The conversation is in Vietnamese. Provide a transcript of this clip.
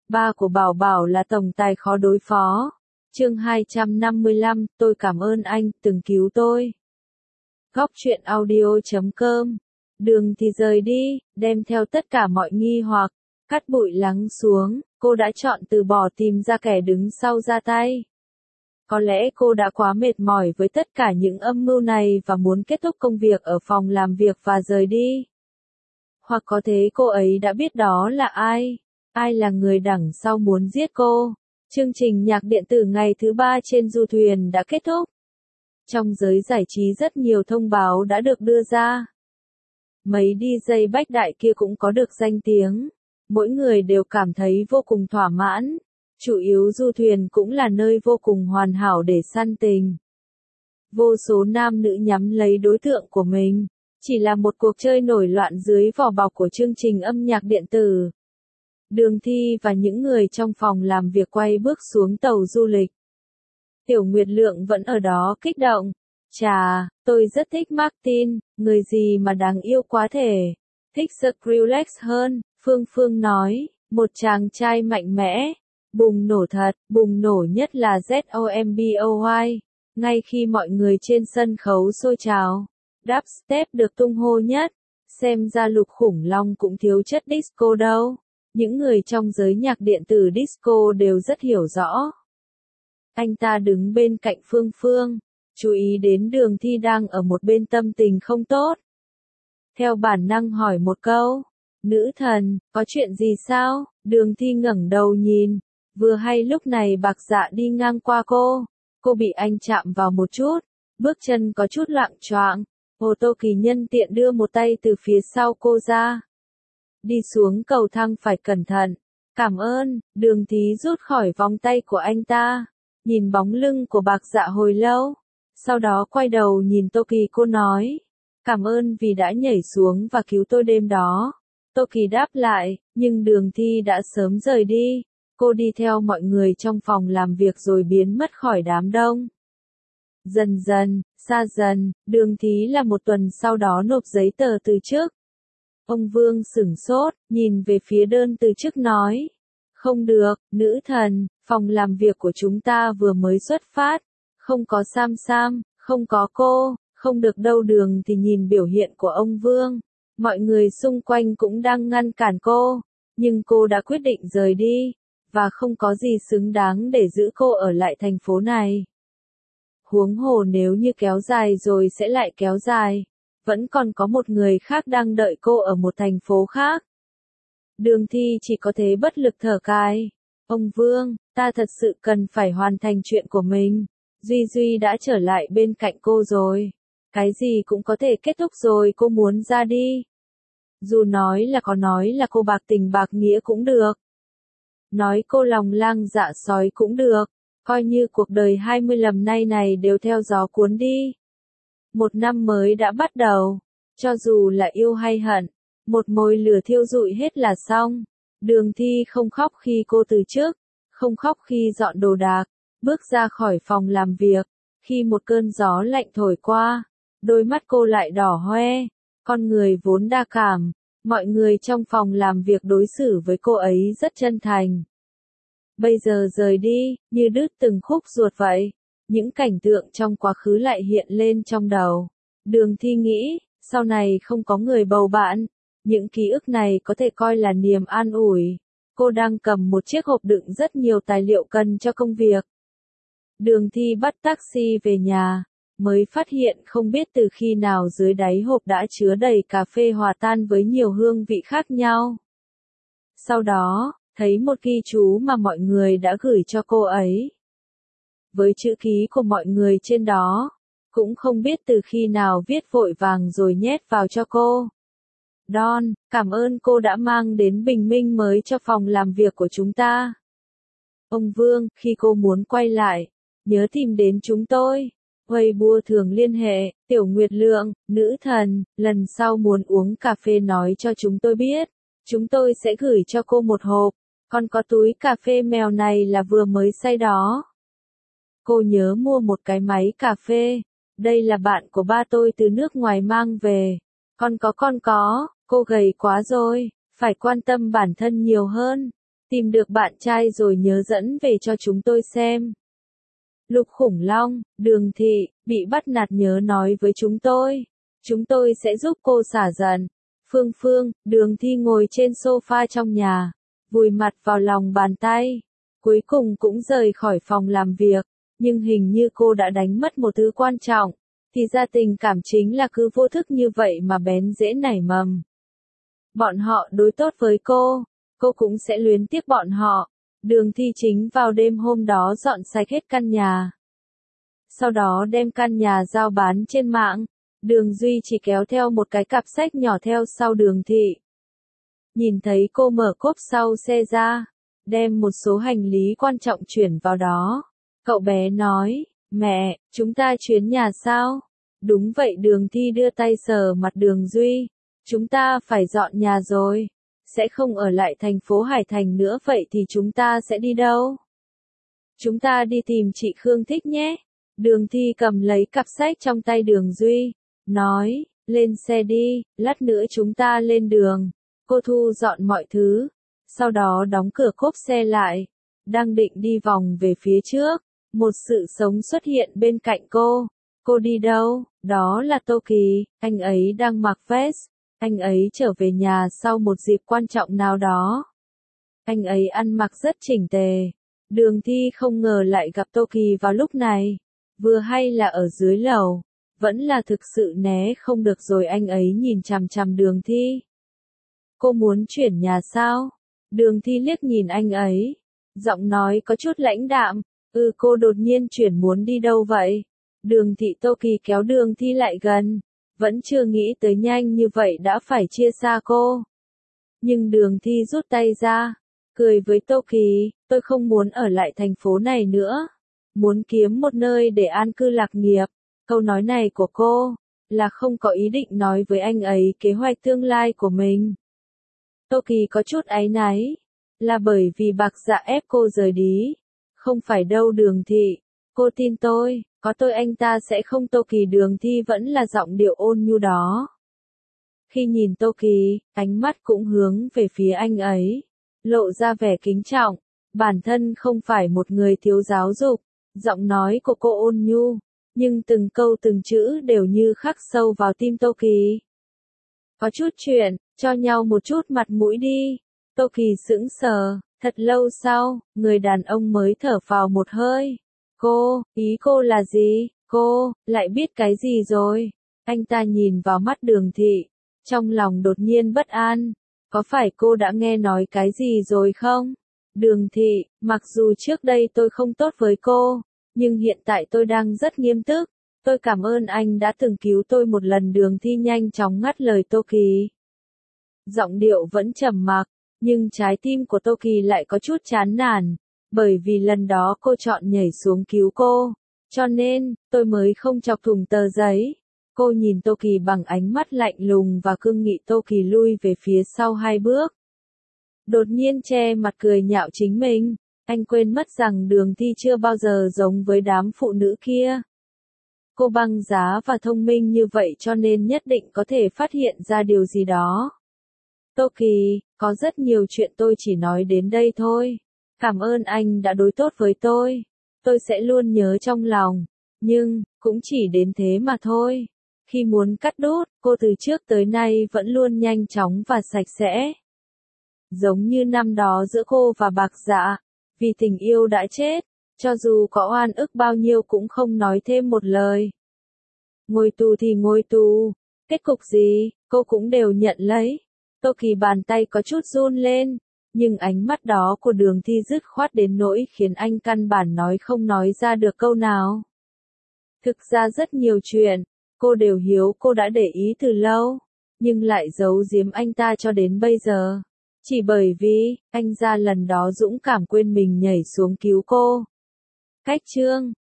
Ba của Bảo Bảo là tổng tài khó đối phó. Chương 255, tôi cảm ơn anh, từng cứu tôi. Góc truyện audio.com. Đường thì rời đi, đem theo tất cả mọi nghi hoặc, cát bụi lắng xuống, cô đã chọn từ bỏ tìm ra kẻ đứng sau ra tay. Có lẽ cô đã quá mệt mỏi với tất cả những âm mưu này và muốn kết thúc công việc ở phòng làm việc và rời đi. Hoặc có thể cô ấy đã biết đó là ai. Ai là người đằng sau muốn giết cô? Chương trình nhạc điện tử ngày thứ 3 trên du thuyền đã kết thúc. Trong giới giải trí rất nhiều thông báo đã được đưa ra. Mấy DJ bách đại kia cũng có được danh tiếng. Mỗi người đều cảm thấy vô cùng thỏa mãn. Chủ yếu du thuyền cũng là nơi vô cùng hoàn hảo để săn tình. Vô số nam nữ nhắm lấy đối tượng của mình. Chỉ là một cuộc chơi nổi loạn dưới vỏ bọc của chương trình âm nhạc điện tử. Đường Thi và những người trong phòng làm việc quay bước xuống tàu du lịch. Tiểu Nguyệt Lượng vẫn ở đó kích động. Chà, tôi rất thích Martin, người gì mà đáng yêu quá thể. Thích Skrillex hơn, Phương Phương nói, một chàng trai mạnh mẽ. Bùng nổ thật, bùng nổ nhất là ZOMBOY. Ngay khi mọi người trên sân khấu sôi trào, dubstep được tung hô nhất. Xem ra Lục Khủng Long cũng thiếu chất disco đâu. Những người trong giới nhạc điện tử disco đều rất hiểu rõ. Anh ta đứng bên cạnh Phương Phương, chú ý đến Đường Thi đang ở một bên tâm tình không tốt. Theo bản năng hỏi một câu, nữ thần, có chuyện gì sao? Đường Thi ngẩng đầu nhìn, vừa hay lúc này Bạc Dạ đi ngang qua cô bị anh chạm vào một chút, bước chân có chút loạng choạng, Ô Tô Kỳ nhân tiện đưa một tay từ phía sau cô ra. Đi xuống cầu thang phải cẩn thận. Cảm ơn, Đường Thi rút khỏi vòng tay của anh ta. Nhìn bóng lưng của Bạc Dạ hồi lâu. Sau đó quay đầu nhìn Tô Kỳ, cô nói. Cảm ơn vì đã nhảy xuống và cứu tôi đêm đó. Tô Kỳ đáp lại, nhưng Đường Thi đã sớm rời đi. Cô đi theo mọi người trong phòng làm việc rồi biến mất khỏi đám đông. Dần dần, xa dần, Đường Thi là một tuần sau đó nộp giấy tờ từ chức. Ông Vương sửng sốt, nhìn về phía đơn từ chức nói. Không được, nữ thần, phòng làm việc của chúng ta vừa mới xuất phát. Không có Sam Sam, không có cô, không được đâu. Đường thì nhìn biểu hiện của ông Vương. Mọi người xung quanh cũng đang ngăn cản cô. Nhưng cô đã quyết định rời đi. Và không có gì xứng đáng để giữ cô ở lại thành phố này. Huống hồ nếu như kéo dài rồi sẽ lại kéo dài. Vẫn còn có một người khác đang đợi cô ở một thành phố khác. Đường Thi chỉ có thể bất lực thở cài. Ông Vương, ta thật sự cần phải hoàn thành chuyện của mình. Duy Duy đã trở lại bên cạnh cô rồi. Cái gì cũng có thể kết thúc rồi, cô muốn ra đi. Dù nói là cô bạc tình bạc nghĩa cũng được. Nói cô lòng lang dạ sói cũng được. Coi như cuộc đời 20 năm nay này đều theo gió cuốn đi. Một năm mới đã bắt đầu. Cho dù là yêu hay hận, một mồi lửa thiêu rụi hết là xong. Đường Thi không khóc khi cô từ chức, không khóc khi dọn đồ đạc, bước ra khỏi phòng làm việc. Khi một cơn gió lạnh thổi qua, đôi mắt cô lại đỏ hoe. Con người vốn đa cảm, mọi người trong phòng làm việc đối xử với cô ấy rất chân thành. Bây giờ rời đi, như đứt từng khúc ruột vậy. Những cảnh tượng trong quá khứ lại hiện lên trong đầu. Đường Thi nghĩ, sau này không có người bầu bạn. Những ký ức này có thể coi là niềm an ủi. Cô đang cầm một chiếc hộp đựng rất nhiều tài liệu cần cho công việc. Đường Thi bắt taxi về nhà, mới phát hiện không biết từ khi nào dưới đáy hộp đã chứa đầy cà phê hòa tan với nhiều hương vị khác nhau. Sau đó, thấy một ghi chú mà mọi người đã gửi cho cô ấy. Với chữ ký của mọi người trên đó, cũng không biết từ khi nào viết vội vàng rồi nhét vào cho cô. Don, cảm ơn cô đã mang đến bình minh mới cho phòng làm việc của chúng ta. Ông Vương, khi cô muốn quay lại, nhớ tìm đến chúng tôi. Weibo thường liên hệ, Tiểu Nguyệt Lượng, nữ thần, lần sau muốn uống cà phê nói cho chúng tôi biết. Chúng tôi sẽ gửi cho cô một hộp. Còn có túi cà phê mèo này là vừa mới xay đó. Cô nhớ mua một cái máy cà phê. Đây là bạn của ba tôi từ nước ngoài mang về. Con có, cô gầy quá rồi, phải quan tâm bản thân nhiều hơn. Tìm được bạn trai rồi nhớ dẫn về cho chúng tôi xem. Lục Khủng Long, Đường Thị, bị bắt nạt nhớ nói với chúng tôi. Chúng tôi sẽ giúp cô xả giận. Phương Phương, Đường Thi ngồi trên sofa trong nhà, vùi mặt vào lòng bàn tay. Cuối cùng cũng rời khỏi phòng làm việc, nhưng hình như cô đã đánh mất một thứ quan trọng. Thì ra tình cảm chính là cứ vô thức như vậy mà bén rễ nảy mầm. Bọn họ đối tốt với cô cũng sẽ luyến tiếc bọn họ. Đường Thi chính vào đêm hôm đó dọn sạch hết căn nhà. Sau đó đem căn nhà giao bán trên mạng. Đường Duy chỉ kéo theo một cái cặp sách nhỏ theo sau Đường Thị. Nhìn thấy cô mở cốp sau xe ra, đem một số hành lý quan trọng chuyển vào đó. Cậu bé nói, mẹ, chúng ta chuyến nhà sao? Đúng vậy, Đường Thi đưa tay sờ mặt Đường Duy. Chúng ta phải dọn nhà rồi. Sẽ không ở lại thành phố Hải Thành nữa, vậy thì chúng ta sẽ đi đâu? Chúng ta đi tìm chị Khương Thích nhé. Đường Thi cầm lấy cặp sách trong tay Đường Duy, nói, lên xe đi, lát nữa chúng ta lên đường. Cô thu dọn mọi thứ, sau đó đóng cửa cốp xe lại, đang định đi vòng về phía trước, một sự sống xuất hiện bên cạnh cô. Cô đi đâu? Đó là Tô Kỳ, anh ấy đang mặc vest, anh ấy trở về nhà sau một dịp quan trọng nào đó. Anh ấy ăn mặc rất chỉnh tề. Đường Thi không ngờ lại gặp Tô Kỳ vào lúc này, vừa hay là ở dưới lầu, vẫn là thực sự né không được rồi. Anh ấy nhìn chằm chằm Đường Thi. Cô muốn chuyển nhà sao? Đường Thi liếc nhìn anh ấy, giọng nói có chút lãnh đạm, cô đột nhiên chuyển muốn đi đâu vậy? Đường Thị. Tô Kỳ kéo Đường Thi lại gần, vẫn chưa nghĩ tới nhanh như vậy đã phải chia xa cô. Nhưng Đường Thi rút tay ra, cười với Tô Kỳ, tôi không muốn ở lại thành phố này nữa, muốn kiếm một nơi để an cư lạc nghiệp. Câu nói này của cô, là không có ý định nói với anh ấy kế hoạch tương lai của mình. Tô Kỳ có chút áy náy, là bởi vì Bạc Dạ ép cô rời đi. Không phải đâu Đường Thị, cô tin tôi, có tôi anh ta sẽ không. Tô Kỳ. Đường Thi vẫn là giọng điệu ôn nhu đó. Khi nhìn Tô Kỳ, ánh mắt cũng hướng về phía anh ấy, lộ ra vẻ kính trọng. Bản thân không phải một người thiếu giáo dục, giọng nói của cô ôn nhu, nhưng từng câu từng chữ đều như khắc sâu vào tim Tô Kỳ. Có chút chuyện, cho nhau một chút mặt mũi đi. Tô Kỳ sững sờ, thật lâu sau, người đàn ông mới thở phào một hơi. Ý cô là gì? Cô, lại biết cái gì rồi? Anh ta nhìn vào mắt Đường Thị, trong lòng đột nhiên bất an. Có phải cô đã nghe nói cái gì rồi không? Đường Thị, mặc dù trước đây tôi không tốt với cô, nhưng hiện tại tôi đang rất nghiêm túc. Tôi cảm ơn anh đã từng cứu tôi một lần. Đường Thi nhanh chóng ngắt lời Tô Kỳ. Giọng điệu vẫn trầm mặc, nhưng trái tim của Tô Kỳ lại có chút chán nản, bởi vì lần đó cô chọn nhảy xuống cứu cô, cho nên, tôi mới không chọc thủng tờ giấy. Cô nhìn Tô Kỳ bằng ánh mắt lạnh lùng và cương nghị. Tô Kỳ lui về phía sau 2 bước. Đột nhiên che mặt cười nhạo chính mình, anh quên mất rằng Đường Thi chưa bao giờ giống với đám phụ nữ kia. Cô băng giá và thông minh như vậy cho nên nhất định có thể phát hiện ra điều gì đó. Tô Kỳ, có rất nhiều chuyện tôi chỉ nói đến đây thôi. Cảm ơn anh đã đối tốt với tôi. Tôi sẽ luôn nhớ trong lòng. Nhưng, cũng chỉ đến thế mà thôi. Khi muốn cắt đốt, cô từ trước tới nay vẫn luôn nhanh chóng và sạch sẽ. Giống như năm đó giữa cô và Bạc Dạ, vì tình yêu đã chết, cho dù có oan ức bao nhiêu cũng không nói thêm một lời. Ngồi tù thì ngồi tù, kết cục gì, cô cũng đều nhận lấy. Tô Kỳ bàn tay có chút run lên, nhưng ánh mắt đó của Đường Thi dứt khoát đến nỗi khiến anh căn bản không nói ra được câu nào. Thực ra rất nhiều chuyện, cô đều hiểu, cô đã để ý từ lâu, nhưng lại giấu giếm anh ta cho đến bây giờ. Chỉ bởi vì, anh ra lần đó dũng cảm quên mình nhảy xuống cứu cô. Cách chương